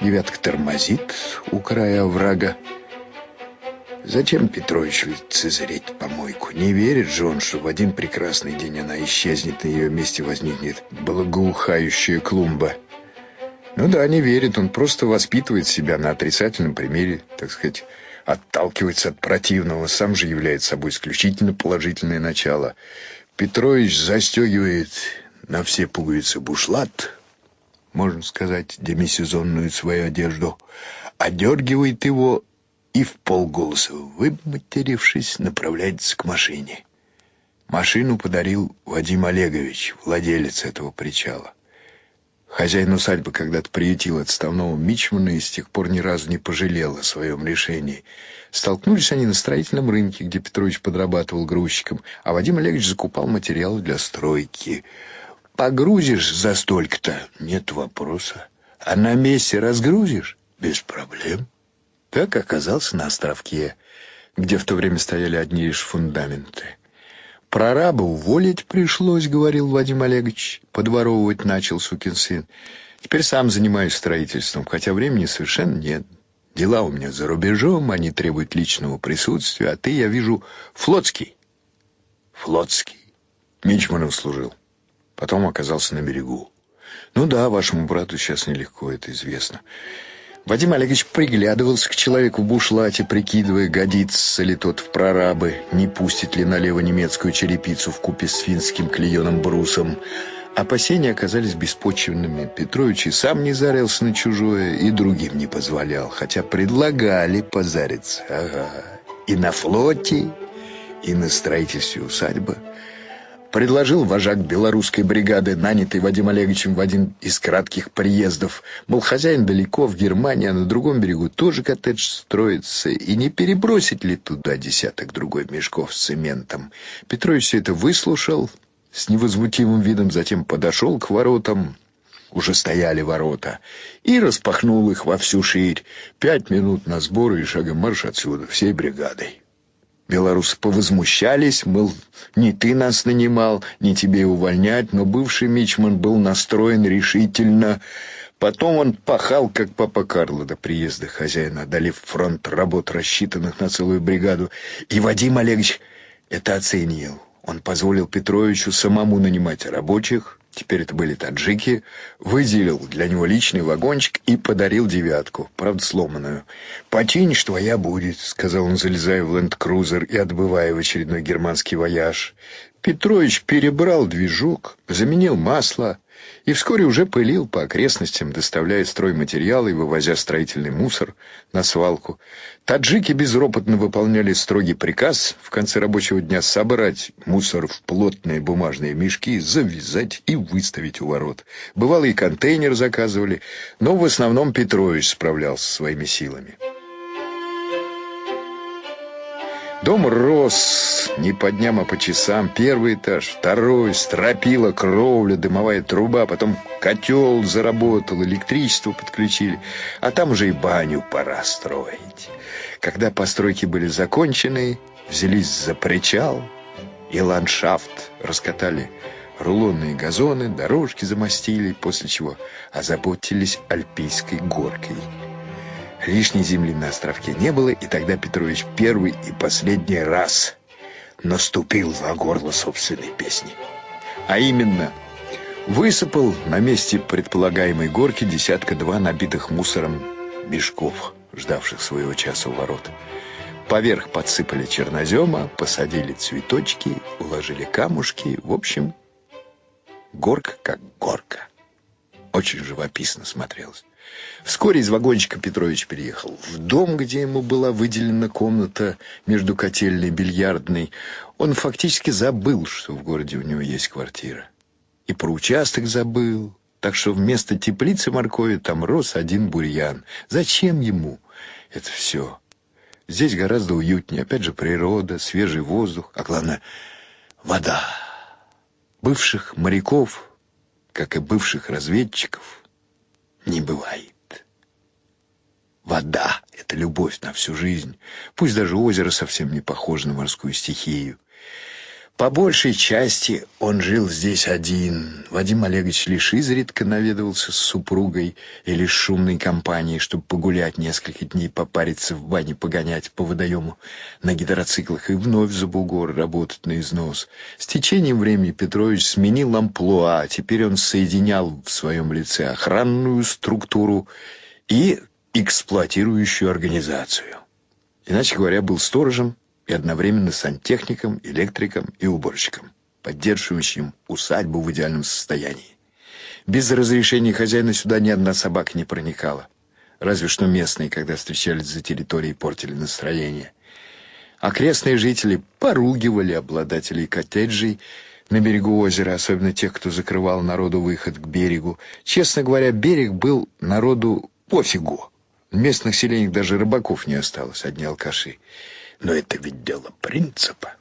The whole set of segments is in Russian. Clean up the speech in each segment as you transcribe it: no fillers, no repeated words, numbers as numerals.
Девятка тормозит у края оврага. Зачем Петрович лицезреть помойку? Не верит же он, что в один прекрасный день она исчезнет, на ее месте возникнет благоухающая клумба. Ну да, не верит, он просто воспитывает себя на отрицательном примере, так сказать, отталкивается от противного, сам же является собой исключительно положительное начало. Петрович застегивает на все пуговицы бушлат, можно сказать, демисезонную свою одежду, одергивает его и вполголоса, выматерившись, направляется к машине. Машину подарил Вадим Олегович, владелец этого причала. Хозяин усадьбы когда-то приютил отставного мичмана и с тех пор ни разу не пожалел о своем решении. Столкнулись они на строительном рынке, где Петрович подрабатывал грузчиком, а Вадим Олегович закупал материалы для стройки. Погрузишь за столько-то — нет вопроса. А на месте разгрузишь — без проблем. Так оказался на островке, где в то время стояли одни лишь фундаменты. Прораба уволить пришлось, говорил Вадим Олегович. Подворовывать начал сукин сын. Теперь сам занимаюсь строительством, хотя времени совершенно нет. Дела у меня за рубежом, они требуют личного присутствия, а ты, я вижу, флотский. Флотский. Мичманом служил. Потом оказался на берегу. Ну да, вашему брату сейчас нелегко, это известно. Вадим Олегович приглядывался к человеку в бушлате, прикидывая, годится ли тот в прорабы, не пустит ли налево немецкую черепицу вкупе с финским клееным брусом. Опасения оказались беспочвенными. Петрович и сам не зарился на чужое, и другим не позволял, хотя предлагали позариться. Ага. И на флоте, и на строительстве усадьбы. Предложил вожак белорусской бригады, нанятый Вадимом Олеговичем в один из кратких приездов. Мол, хозяин далеко, в Германии, а на другом берегу тоже коттедж строится. И не перебросить ли туда десяток-другой мешков с цементом? Петрович все это выслушал с невозмутимым видом, затем подошел к воротам. Уже стояли ворота. И распахнул их во всю ширь. 5 минут на сборы и шагом марш отсюда, всей бригадой. Белорусы повозмущались, мол, не ты нас нанимал, не тебе увольнять, но бывший мичман был настроен решительно. Потом он пахал, как папа Карло, до приезда хозяина, одолев фронт работ, рассчитанных на целую бригаду. И Вадим Олегович это оценил. Он позволил Петровичу самому нанимать рабочих, теперь это были таджики, выделил для него личный вагончик и подарил девятку, правда сломанную. «Починишь, твоя будет», — сказал он, залезая в ленд-крузер и отбывая в очередной германский вояж. Петрович перебрал движок, заменил масло и вскоре уже пылил по окрестностям, доставляя стройматериалы и вывозя строительный мусор на свалку. Таджики безропотно выполняли строгий приказ в конце рабочего дня собрать мусор в плотные бумажные мешки, завязать и выставить у ворот. Бывало, и контейнер заказывали, но в основном Петрович справлялся своими силами. Дом рос не по дням, а по часам. Первый этаж, второй, стропила, кровля, дымовая труба, потом котел заработал, электричество подключили, а там уже и баню пора строить. Когда постройки были закончены, взялись за причал и ландшафт, раскатали рулонные газоны, дорожки замостили, после чего озаботились альпийской горкой. Лишней земли на островке не было, и тогда Петрович первый и последний раз наступил на горло собственной песни. А именно, высыпал на месте предполагаемой горки 1-2 набитых мусором мешков, ждавших своего часа у ворот. Поверх подсыпали чернозема, посадили цветочки, уложили камушки. В общем, горка как горка. Очень живописно смотрелось. Вскоре из вагончика Петрович переехал в дом, где ему была выделена комната между котельной и бильярдной. Он фактически забыл, что в городе у него есть квартира. И про участок забыл. Так что вместо теплицы моркови там рос один бурьян. Зачем ему это все? Здесь гораздо уютнее. Опять же, природа, свежий воздух, а главное, вода. Бывших моряков, как и бывших разведчиков, не бывает. Вода — это любовь на всю жизнь. Пусть даже озеро совсем не похоже на морскую стихию. По большей части он жил здесь один. Вадим Олегович лишь изредка наведывался с супругой или с шумной компанией, чтобы погулять несколько дней, попариться в бане, погонять по водоему на гидроциклах и вновь за бугор работать на износ. С течением времени Петрович сменил амплуа. Теперь он соединял в своем лице охранную структуру и эксплуатирующую организацию. Иначе говоря, был сторожем и одновременно сантехником, электриком и уборщиком, поддерживающим усадьбу в идеальном состоянии. Без разрешения хозяина сюда ни одна собака не проникала. Разве что местные, когда встречались за территорией, портили настроение. Окрестные жители поругивали обладателей коттеджей на берегу озера, особенно тех, кто закрывал народу выход к берегу. Честно говоря, берег был народу пофигу. В местных селениях даже рыбаков не осталось, одни алкаши. Но это ведь дело принципа.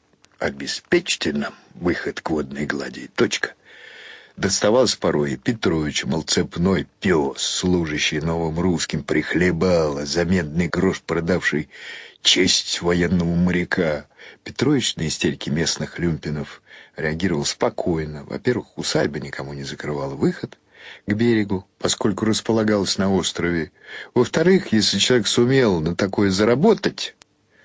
Обеспечьте нам выход к водной глади, и точка. Доставалось порой и Петровичу, мол, цепной пес, служащий новым русским, прихлебало, за медный грош продавший честь военного моряка. Петрович на истерики местных люмпинов реагировал спокойно. Во-первых, усадьба никому не закрывала выход к берегу, поскольку располагалась на острове. Во-вторых, если человек сумел на такое заработать,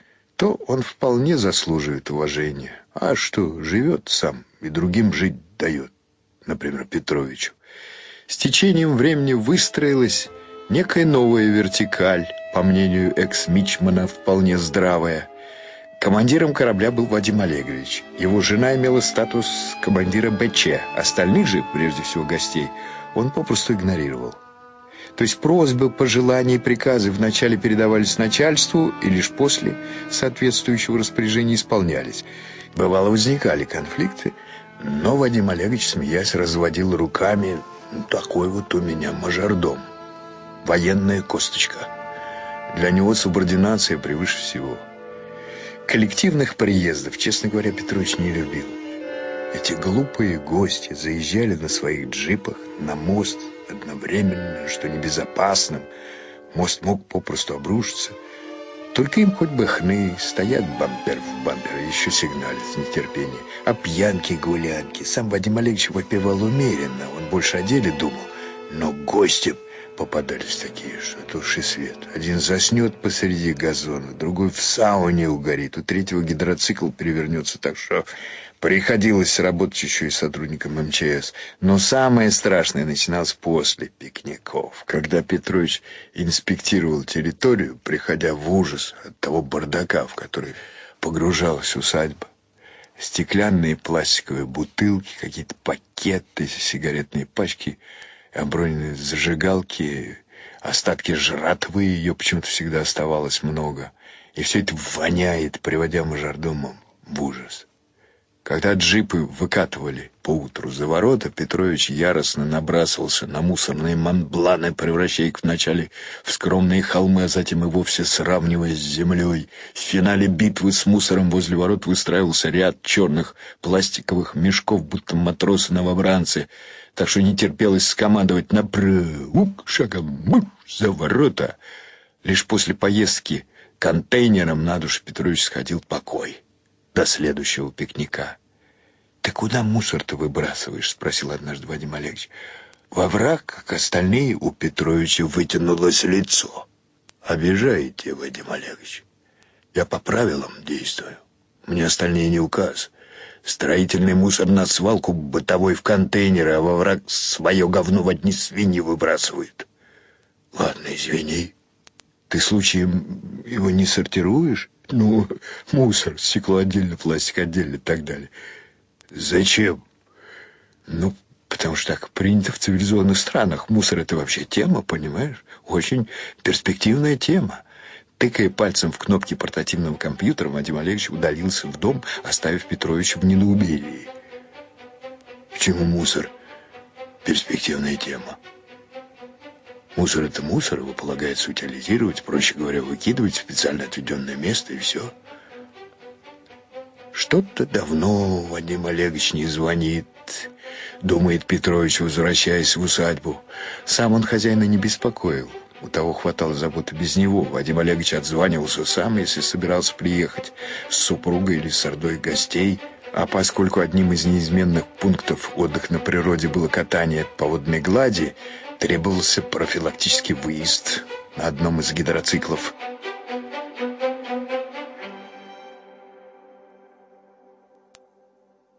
то он вполне заслуживает уважения. А что, живет сам и другим жить дает, например, Петровичу. С течением времени выстроилась некая новая вертикаль, по мнению экс-мичмана, вполне здравая. Командиром корабля был Вадим Олегович. Его жена имела статус командира БЧ. Остальных же, прежде всего гостей, он попросту игнорировал. То есть просьбы, пожелания и приказы вначале передавались начальству и лишь после соответствующего распоряжения исполнялись. Бывало, возникали конфликты, но Вадим Олегович, смеясь, разводил руками: «Такой вот у меня мажордом, военная косточка. Для него субординация превыше всего». Коллективных приездов, честно говоря, Петрович не любил. Эти глупые гости заезжали на своих джипах на мост одновременно, что небезопасным. Мост мог попросту обрушиться. Только им хоть бы хны, стоят бампер в бампер, еще сигналят с нетерпением. А пьянки-гулянки. Сам Вадим Олегович выпивал умеренно, он больше о деле думал. Но гости попадались такие, что туши свет. Один заснет посреди газона, другой в сауне угорит, у третьего гидроцикл перевернется так, что приходилось работать еще и сотрудникам МЧС. Но самое страшное начиналось после пикников, когда Петрович инспектировал территорию, приходя в ужас от того бардака, в который погружалась усадьба. Стеклянные пластиковые бутылки, какие-то пакеты, сигаретные пачки, оброненные зажигалки, остатки жратвы, ее почему-то всегда оставалось много. И все это воняет, приводя мажордома в ужас. Когда джипы выкатывали поутру за ворота, Петрович яростно набрасывался на мусорные монбланы, превращая их вначале в скромные холмы, а затем и вовсе сравнивая с землей. В финале битвы с мусором возле ворот выстраивался ряд черных пластиковых мешков, будто матросы-новобранцы, так что не терпелось скомандовать «Направо, шагом марш за ворота». Лишь после поездки контейнером на душу Петрович сходил покой. До следующего пикника. «Ты куда мусор-то выбрасываешь?» — спросил однажды Вадим Олегович. Во враг, как остальные, у Петровича вытянулось лицо. «Обижаете, Вадим Олегович? Я по правилам действую. Мне остальные не указ. Строительный мусор на свалку, бытовой в контейнеры, а во враг свое говно в одни свиньи выбрасывают». «Ладно, извини. Ты случаем его не сортируешь? Ну, мусор, стекло отдельно, пластик отдельно и так далее». «Зачем?» «Ну, потому что так принято в цивилизованных странах. Мусор — это вообще тема, понимаешь? Очень перспективная тема». Тыкая пальцем в кнопки портативного компьютера, Вадим Олегович удалился в дом, оставив Петровича в недоумении. «Почему мусор? Перспективная тема. Мусор — это мусор, его полагается утилизировать, проще говоря, выкидывать в специально отведенное место, и все». «Что-то давно Вадим Олегович не звонит», — думает Петрович, возвращаясь в усадьбу. Сам он хозяина не беспокоил. У того хватало заботы без него. Вадим Олегович отзванивался сам, если собирался приехать с супругой или с ордой гостей. А поскольку одним из неизменных пунктов отдыха на природе было катание по водной глади, требовался профилактический выезд на одном из гидроциклов.